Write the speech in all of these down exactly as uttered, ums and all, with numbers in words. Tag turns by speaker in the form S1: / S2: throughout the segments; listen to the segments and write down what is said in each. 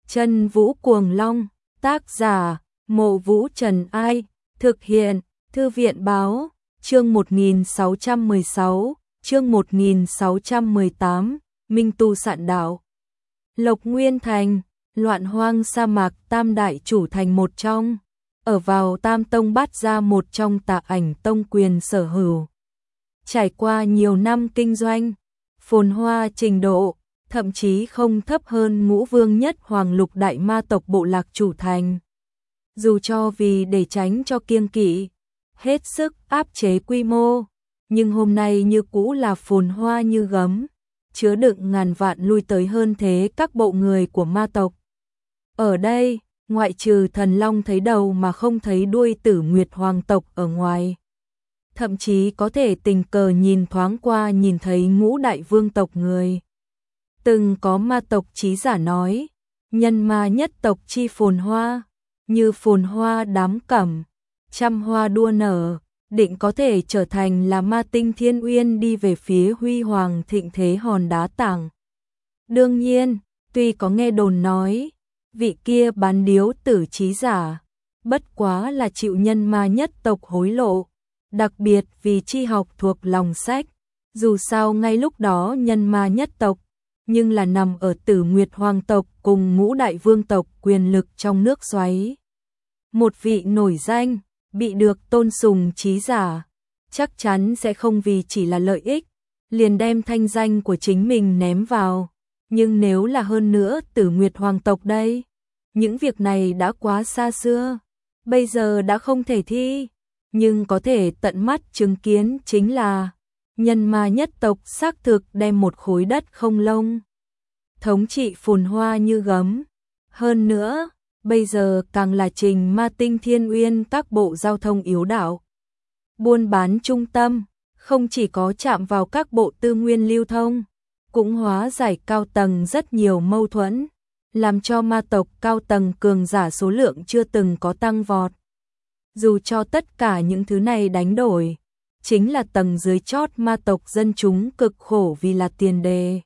S1: Chân Vũ Cuồng Long, tác giả, Mộ Vũ Trần Ai, thực hiện, Thư viện Báo, chương một nghìn sáu trăm mười sáu, chương một nghìn sáu trăm mười tám, Minh Tu Sạn Đạo. Lộc Nguyên Thành, loạn hoang sa mạc tam đại chủ thành một trong, ở vào Tam Tông Bát Gia một trong Tạ Ảnh Tông quyền sở hữu. Trải qua nhiều năm kinh doanh, phồn hoa trình độ, thậm chí không thấp hơn Ngũ Vương Nhất Hoàng Lục Đại Ma tộc bộ lạc chủ thành. Dù cho vì để tránh cho kiêng kỵ, hết sức áp chế quy mô, nhưng hôm nay như cũ là phồn hoa như gấm, chứa đựng ngàn vạn lui tới hơn thế các bộ người của ma tộc. Ở đây, ngoại trừ Thần Long thấy đầu mà không thấy đuôi Tử Nguyệt Hoàng tộc ở ngoài. Thậm chí có thể tình cờ nhìn thoáng qua nhìn thấy Ngũ Đại Vương tộc người. Từng có ma tộc trí giả nói, nhân ma nhất tộc chi phồn hoa, như phồn hoa đám cẩm, trăm hoa đua nở, định có thể trở thành là ma tinh thiên uyên đi về phía huy hoàng thịnh thế hòn đá tảng. Đương nhiên, tuy có nghe đồn nói, vị kia bán điếu tử trí giả, bất quá là chịu nhân ma nhất tộc hối lộ, đặc biệt vì chi học thuộc lòng sách, dù sao ngay lúc đó nhân ma nhất tộc, nhưng là nằm ở Tử Nguyệt Hoàng tộc cùng Ngũ Đại Vương tộc quyền lực trong nước xoáy. Một vị nổi danh, bị được tôn sùng trí giả, chắc chắn sẽ không vì chỉ là lợi ích, liền đem thanh danh của chính mình ném vào. Nhưng nếu là hơn nữa Tử Nguyệt Hoàng tộc đây, những việc này đã quá xa xưa, bây giờ đã không thể thi, nhưng có thể tận mắt chứng kiến chính là nhân ma nhất tộc xác thực đem một khối đất không lông thống trị phồn hoa như gấm. Hơn nữa, bây giờ càng là trình ma tinh thiên uyên các bộ giao thông yếu đạo. Buôn bán trung tâm, không chỉ có chạm vào các bộ tư nguyên lưu thông, cũng hóa giải cao tầng rất nhiều mâu thuẫn, làm cho ma tộc cao tầng cường giả số lượng chưa từng có tăng vọt. Dù cho tất cả những thứ này đánh đổi, chính là tầng dưới chót ma tộc dân chúng cực khổ vì là tiền đề.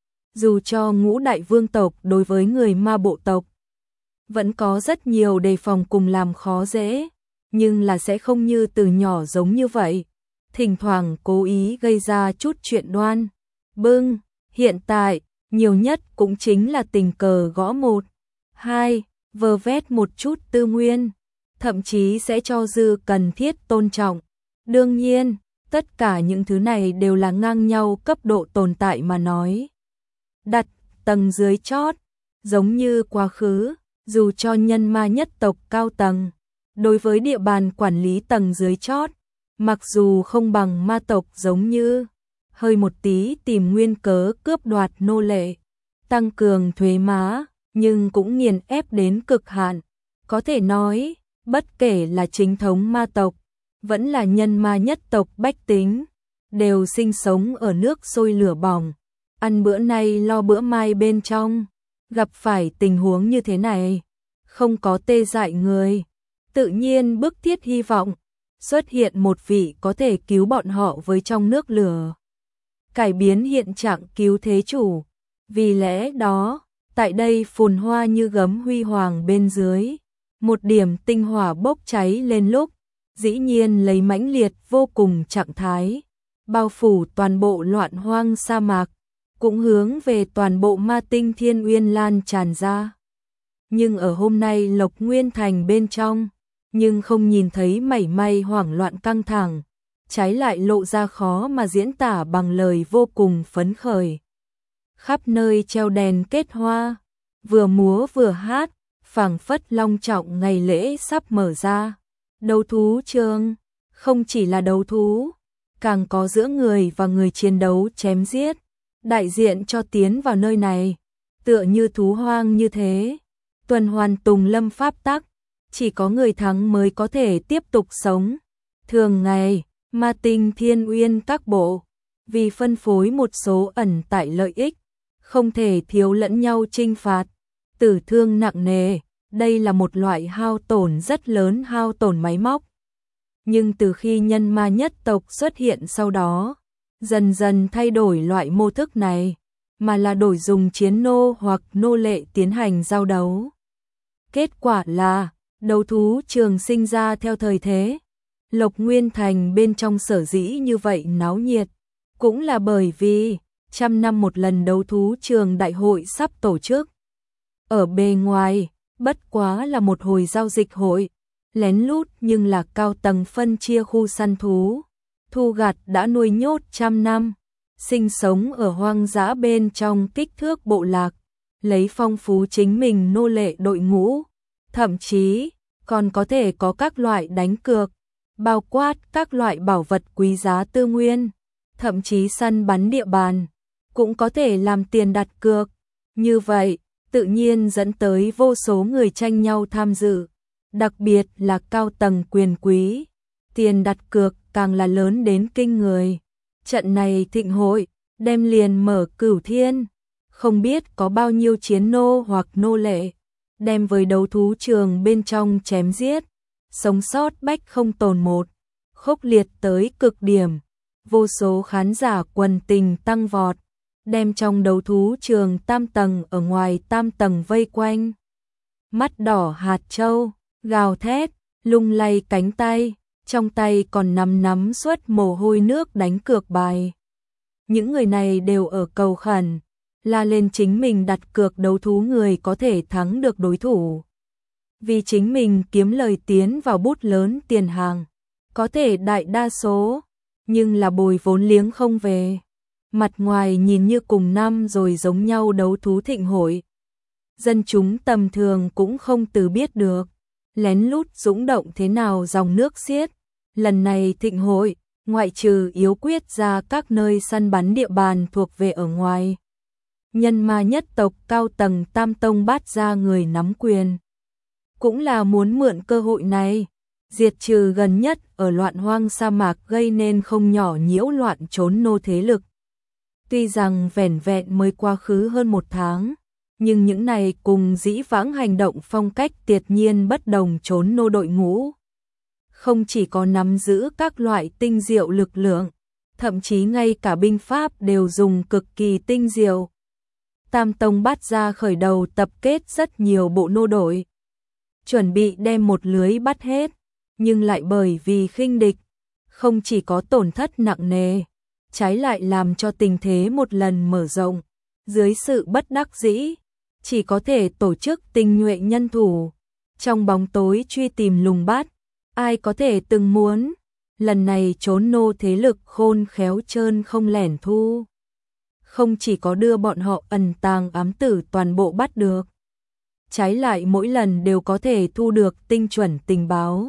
S1: Dù cho Ngũ Đại Vương tộc đối với người ma bộ tộc vẫn có rất nhiều đề phòng cùng làm khó dễ, nhưng là sẽ không như từ nhỏ giống như vậy, thỉnh thoảng cố ý gây ra chút chuyện đoan bưng. Hiện tại, nhiều nhất cũng chính là tình cờ gõ một, hai, vơ vét một chút tư nguyên, thậm chí sẽ cho dư cần thiết tôn trọng. Đương nhiên, tất cả những thứ này đều là ngang nhau cấp độ tồn tại mà nói. Đặt tầng dưới chót, giống như quá khứ, dù cho nhân ma nhất tộc cao tầng, đối với địa bàn quản lý tầng dưới chót, mặc dù không bằng ma tộc giống như hơi một tí tìm nguyên cớ cướp đoạt nô lệ, tăng cường thuế má, nhưng cũng nghiền ép đến cực hạn. Có thể nói, bất kể là chính thống ma tộc, vẫn là nhân ma nhất tộc bách tính, đều sinh sống ở nước sôi lửa bỏng, ăn bữa nay lo bữa mai bên trong. Gặp phải tình huống như thế này, không có tê dại người, tự nhiên bức thiết hy vọng xuất hiện một vị có thể cứu bọn họ với trong nước lửa, cải biến hiện trạng cứu thế chủ. Vì lẽ đó, tại đây phồn hoa như gấm huy hoàng bên dưới, một điểm tinh hỏa bốc cháy lên lúc, dĩ nhiên lấy mãnh liệt vô cùng trạng thái, bao phủ toàn bộ loạn hoang sa mạc, cũng hướng về toàn bộ ma tinh thiên uyên lan tràn ra. Nhưng ở hôm nay Lộc Nguyên Thành bên trong, nhưng không nhìn thấy mảy may hoảng loạn căng thẳng, trái lại lộ ra khó mà diễn tả bằng lời vô cùng phấn khởi. Khắp nơi treo đèn kết hoa, vừa múa vừa hát, phảng phất long trọng ngày lễ sắp mở ra. Đấu thú trường, không chỉ là đấu thú, càng có giữa người và người chiến đấu chém giết, đại diện cho tiến vào nơi này, tựa như thú hoang như thế, tuần hoàn tùng lâm pháp tắc, chỉ có người thắng mới có thể tiếp tục sống. Thường ngày, ma tinh thiên uyên các bộ, vì phân phối một số ẩn tại lợi ích, không thể thiếu lẫn nhau chinh phạt, tử thương nặng nề, đây là một loại hao tổn rất lớn, hao tổn máy móc. Nhưng từ khi nhân ma nhất tộc xuất hiện sau đó, dần dần thay đổi loại mô thức này, mà là đổi dùng chiến nô hoặc nô lệ tiến hành giao đấu. Kết quả là, đấu thú trường sinh ra theo thời thế. Lộc Nguyên Thành bên trong sở dĩ như vậy náo nhiệt, cũng là bởi vì trăm năm một lần đấu thú trường đại hội sắp tổ chức. Ở bề ngoài, bất quá là một hồi giao dịch hội, lén lút nhưng là cao tầng phân chia khu săn thú, thu gặt đã nuôi nhốt trăm năm, sinh sống ở hoang dã bên trong kích thước bộ lạc, lấy phong phú chính mình nô lệ đội ngũ, thậm chí còn có thể có các loại đánh cược, bao quát các loại bảo vật quý giá tư nguyên, thậm chí săn bắn địa bàn, cũng có thể làm tiền đặt cược. Như vậy, tự nhiên dẫn tới vô số người tranh nhau tham dự, đặc biệt là cao tầng quyền quý, tiền đặt cược càng là lớn đến kinh người. Trận này thịnh hội, đem liền mở cửu thiên, không biết có bao nhiêu chiến nô hoặc nô lệ, đem với đấu thú trường bên trong chém giết, sống sót bách không tồn một, khốc liệt tới cực điểm, vô số khán giả quần tình tăng vọt, đem trong đấu thú trường tam tầng ở ngoài tam tầng vây quanh. Mắt đỏ hạt châu, gào thét, lung lay cánh tay, trong tay còn nắm nắm suốt mồ hôi nước đánh cược bài. Những người này đều ở cầu khẩn, la lên chính mình đặt cược đấu thú người có thể thắng được đối thủ. Vì chính mình kiếm lời tiến vào bút lớn tiền hàng, có thể đại đa số, nhưng là bồi vốn liếng không về. Mặt ngoài nhìn như cùng năm rồi giống nhau đấu thú thịnh hội. Dân chúng tầm thường cũng không từ biết được, lén lút dũng động thế nào dòng nước xiết. Lần này thịnh hội, ngoại trừ yếu quyết ra các nơi săn bắn địa bàn thuộc về ở ngoài. Nhân ma nhất tộc cao tầng tam tông bát ra người nắm quyền. Cũng là muốn mượn cơ hội này, diệt trừ gần nhất ở loạn hoang sa mạc gây nên không nhỏ nhiễu loạn trốn nô thế lực. Tuy rằng vẻn vẹn mới quá khứ hơn một tháng, nhưng những này cùng dĩ vãng hành động phong cách tuyệt nhiên bất đồng trốn nô đội ngũ. Không chỉ có nắm giữ các loại tinh diệu lực lượng, thậm chí ngay cả binh pháp đều dùng cực kỳ tinh diệu. Tam tông bát gia khởi đầu tập kết rất nhiều bộ nô đội, chuẩn bị đem một lưới bắt hết, nhưng lại bởi vì khinh địch, không chỉ có tổn thất nặng nề, trái lại làm cho tình thế một lần mở rộng. Dưới sự bất đắc dĩ, chỉ có thể tổ chức tinh nhuệ nhân thủ, trong bóng tối truy tìm lùng bắt. Ai có thể từng muốn, lần này trốn nô thế lực khôn khéo trơn không lẻn thu. Không chỉ có đưa bọn họ ẩn tàng ám tử toàn bộ bắt được, trái lại mỗi lần đều có thể thu được tinh chuẩn tình báo,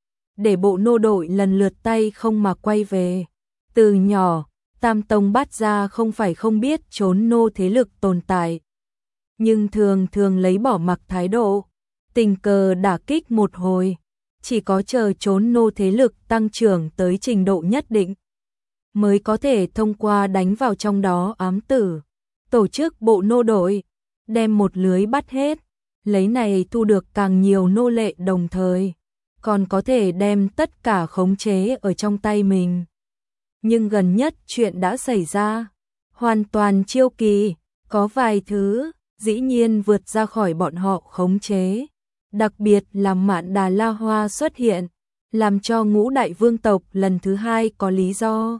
S1: để bộ nô đội lần lượt tay không mà quay về. Từ nhỏ, Tam Tông Bát Gia không phải không biết trốn nô thế lực tồn tại, nhưng thường thường lấy bỏ mặc thái độ, tình cờ đả kích một hồi, chỉ có chờ trốn nô thế lực tăng trưởng tới trình độ nhất định, mới có thể thông qua đánh vào trong đó ám tử, tổ chức bộ nô đội, đem một lưới bắt hết, lấy này thu được càng nhiều nô lệ đồng thời, còn có thể đem tất cả khống chế ở trong tay mình. Nhưng gần nhất chuyện đã xảy ra, hoàn toàn chiêu kỳ, có vài thứ, dĩ nhiên vượt ra khỏi bọn họ khống chế. Đặc biệt là Mạn Đà La Hoa xuất hiện, làm cho ngũ đại vương tộc lần thứ hai có lý do.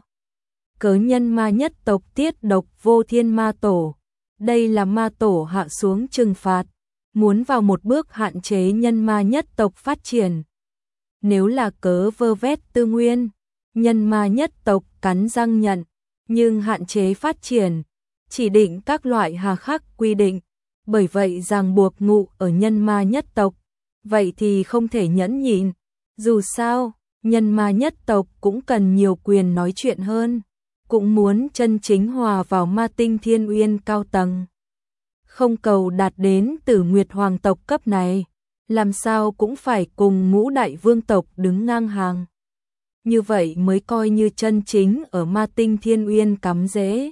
S1: Cớ nhân ma nhất tộc tiết độc vô thiên ma tổ, đây là ma tổ hạ xuống trừng phạt, muốn vào một bước hạn chế nhân ma nhất tộc phát triển. Nếu là cớ vơ vét tư nguyên, nhân ma nhất tộc cắn răng nhận, nhưng hạn chế phát triển, chỉ định các loại hà khắc quy định, bởi vậy ràng buộc ngụ ở nhân ma nhất tộc. Vậy thì không thể nhẫn nhịn, dù sao, nhân ma nhất tộc cũng cần nhiều quyền nói chuyện hơn, cũng muốn chân chính hòa vào ma tinh thiên uyên cao tầng. Không cầu đạt đến Tử Nguyệt hoàng tộc cấp này, làm sao cũng phải cùng ngũ đại vương tộc đứng ngang hàng. Như vậy mới coi như chân chính ở ma tinh thiên uyên cắm rễ.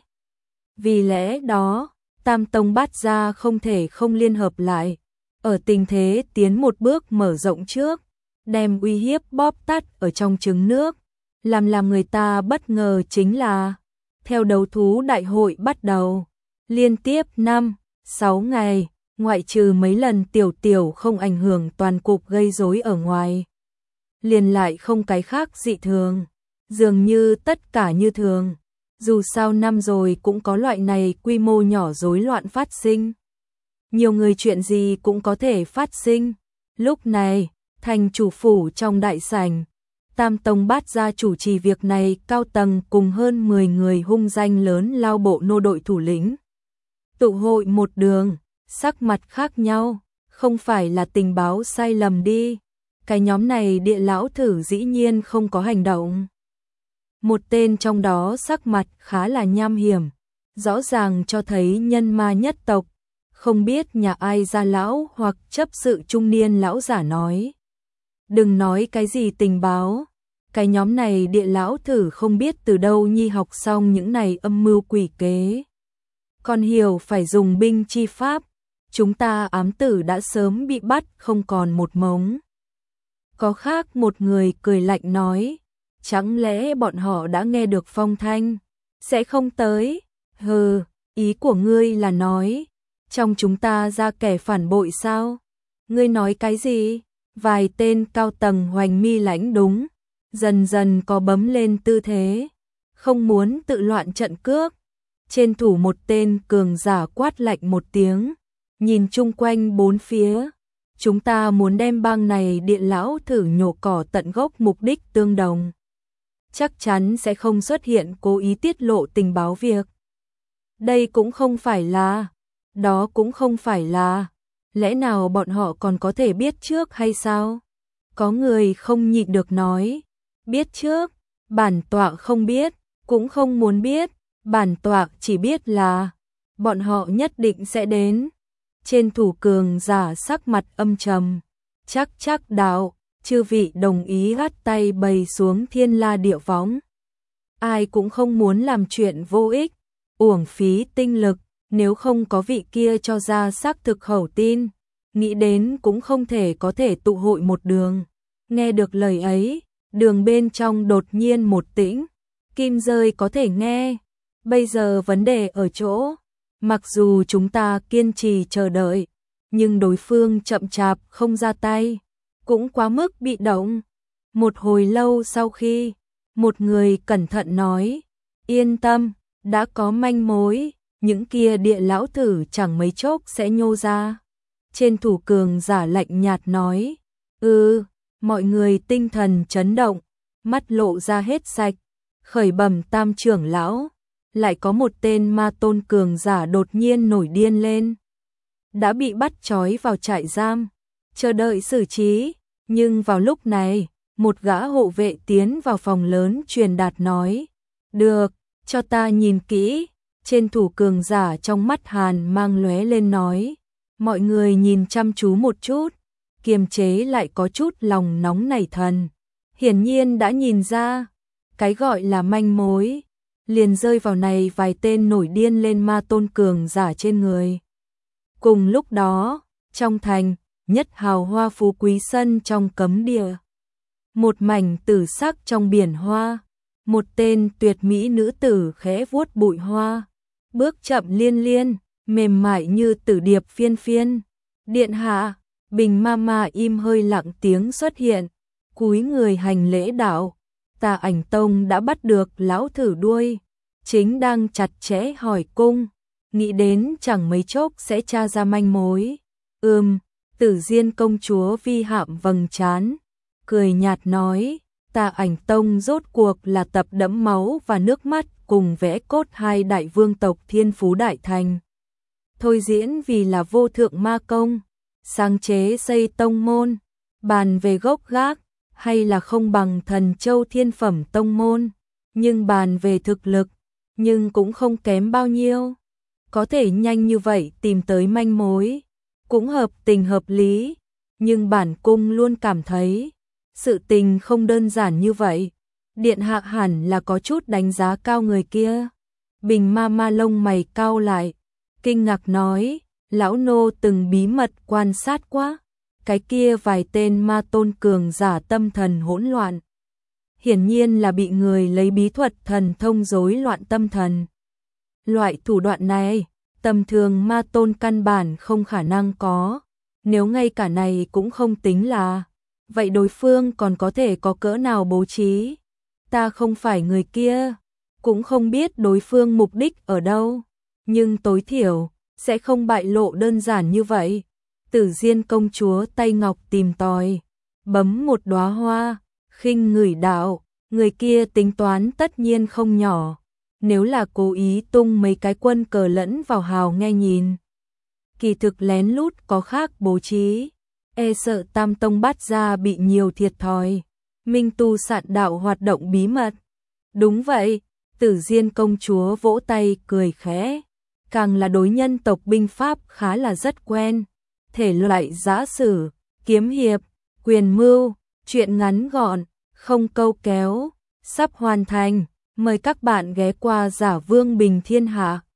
S1: Vì lẽ đó, Tam Tông Bát Gia không thể không liên hợp lại, ở tình thế tiến một bước mở rộng trước, đem uy hiếp bóp tắt ở trong trứng nước. Làm làm người ta bất ngờ chính là, theo đấu thú đại hội bắt đầu, Liên tiếp năm, sáu ngày, ngoại trừ mấy lần tiểu tiểu không ảnh hưởng toàn cục gây rối ở ngoài. Liền lại không cái khác dị thường, dường như tất cả như thường. Dù sao năm rồi cũng có loại này quy mô nhỏ rối loạn phát sinh. Nhiều người chuyện gì cũng có thể phát sinh. Lúc này, thành chủ phủ trong đại sảnh, Tam Tông Bát Gia chủ trì việc này, cao tầng cùng hơn mười người hung danh lớn lao bộ nô đội thủ lĩnh. Tụ hội một đường, sắc mặt khác nhau, không phải là tình báo sai lầm đi. Cái nhóm này địa lão thử dĩ nhiên không có hành động. Một tên trong đó sắc mặt khá là nham hiểm, rõ ràng cho thấy nhân ma nhất tộc, không biết nhà ai ra lão hoặc chấp sự trung niên lão giả nói. Đừng nói cái gì tình báo, cái nhóm này địa lão thử không biết từ đâu nhi học xong những này âm mưu quỷ kế. Còn hiểu phải dùng binh chi pháp, chúng ta ám tử đã sớm bị bắt không còn một mống. Có khác một người cười lạnh nói, chẳng lẽ bọn họ đã nghe được phong thanh, sẽ không tới? Hừ, ý của ngươi là nói, trong chúng ta ra kẻ phản bội sao? Ngươi nói cái gì? Vài tên cao tầng hoành mi lãnh đúng, dần dần có bấm lên tư thế, không muốn tự loạn trận cước. Trên thủ một tên cường giả quát lạnh một tiếng, nhìn chung quanh bốn phía. Chúng ta muốn đem bang này điện lão thử nhổ cỏ tận gốc, mục đích tương đồng. Chắc chắn sẽ không xuất hiện cố ý tiết lộ tình báo việc. Đây cũng không phải là, đó cũng không phải là, lẽ nào bọn họ còn có thể biết trước hay sao? Có người không nhịn được nói, biết trước, bản tọa không biết, cũng không muốn biết, bản tọa chỉ biết là, bọn họ nhất định sẽ đến. Trên thủ cường giả sắc mặt âm trầm, chắc chắc đạo, chư vị đồng ý gắt tay bày xuống thiên la địa võng. Ai cũng không muốn làm chuyện vô ích, uổng phí tinh lực, nếu không có vị kia cho ra xác thực khẩu tin, nghĩ đến cũng không thể có thể tụ hội một đường. Nghe được lời ấy, đường bên trong đột nhiên một tĩnh, kim rơi có thể nghe. Bây giờ vấn đề ở chỗ, mặc dù chúng ta kiên trì chờ đợi, nhưng đối phương chậm chạp không ra tay, cũng quá mức bị động. Một hồi lâu sau khi, một người cẩn thận nói, yên tâm, đã có manh mối, những kia địa lão thử chẳng mấy chốc sẽ nhô ra. Trên thủ cường giả lạnh nhạt nói, ừ, mọi người tinh thần chấn động, mắt lộ ra hết sạch, khởi bẩm Tam trưởng lão. Lại có một tên ma tôn cường giả đột nhiên nổi điên lên. Đã bị bắt trói vào trại giam, chờ đợi xử trí. Nhưng vào lúc này, một gã hộ vệ tiến vào phòng lớn truyền đạt nói, được, cho ta nhìn kỹ. Trên thủ cường giả trong mắt hàn mang lóe lên nói, mọi người nhìn chăm chú một chút, kiềm chế lại có chút lòng nóng nảy thần. Hiển nhiên đã nhìn ra, cái gọi là manh mối liền rơi vào này vài tên nổi điên lên ma tôn cường giả trên người. Cùng lúc đó, trong thành, nhất hào hoa phú quý sân trong cấm địa. Một mảnh tử sắc trong biển hoa, một tên tuyệt mỹ nữ tử khẽ vuốt bụi hoa, bước chậm liên liên, mềm mại như tử điệp phiên phiên. Điện hạ, Bình ma ma im hơi lặng tiếng xuất hiện, cúi người hành lễ đạo. Tà Ảnh Tông đã bắt được lão thử đuôi, chính đang chặt chẽ hỏi cung, nghĩ đến chẳng mấy chốc sẽ tra ra manh mối. Ừm, Tử Diên công chúa vi hạm vầng trán, cười nhạt nói, Tà Ảnh Tông rốt cuộc là tập đẫm máu và nước mắt cùng vẽ cốt hai đại vương tộc Thiên Phú Đại Thành. Thôi diễn vì là vô thượng ma công, sáng chế xây tông môn, bàn về gốc gác, hay là không bằng Thần Châu thiên phẩm tông môn, nhưng bàn về thực lực, nhưng cũng không kém bao nhiêu. Có thể nhanh như vậy tìm tới manh mối, cũng hợp tình hợp lý, nhưng bản cung luôn cảm thấy, sự tình không đơn giản như vậy. Điện hạ hẳn là có chút đánh giá cao người kia. Bình ma ma lông mày cau lại, kinh ngạc nói, lão nô từng bí mật quan sát quá. Cái kia vài tên ma tôn cường giả tâm thần hỗn loạn, hiển nhiên là bị người lấy bí thuật thần thông rối loạn tâm thần. Loại thủ đoạn này, Tầm thường ma tôn căn bản không khả năng có, nếu ngay cả này cũng không tính là, vậy đối phương còn có thể có cỡ nào bố trí? Ta không phải người kia, cũng không biết đối phương mục đích ở đâu, nhưng tối thiểu sẽ không bại lộ đơn giản như vậy. Tử Diên công chúa tay ngọc tìm tòi, bấm một đóa hoa, khinh ngửi đạo, người kia tính toán tất nhiên không nhỏ, nếu là cố ý tung mấy cái quân cờ lẫn vào hào nghe nhìn. Kỳ thực lén lút có khác bố trí, e sợ Tam Tông Bát Gia bị nhiều thiệt thòi. Minh tu sạn đạo hoạt động bí mật. Đúng vậy, Tử Diên công chúa vỗ tay cười khẽ, càng là đối nhân tộc binh pháp khá là rất quen. Thể loại giã sử, kiếm hiệp, quyền mưu, truyện ngắn gọn, không câu kéo, sắp hoàn thành. Mời các bạn ghé qua Giả Vương Bình Thiên Hạ.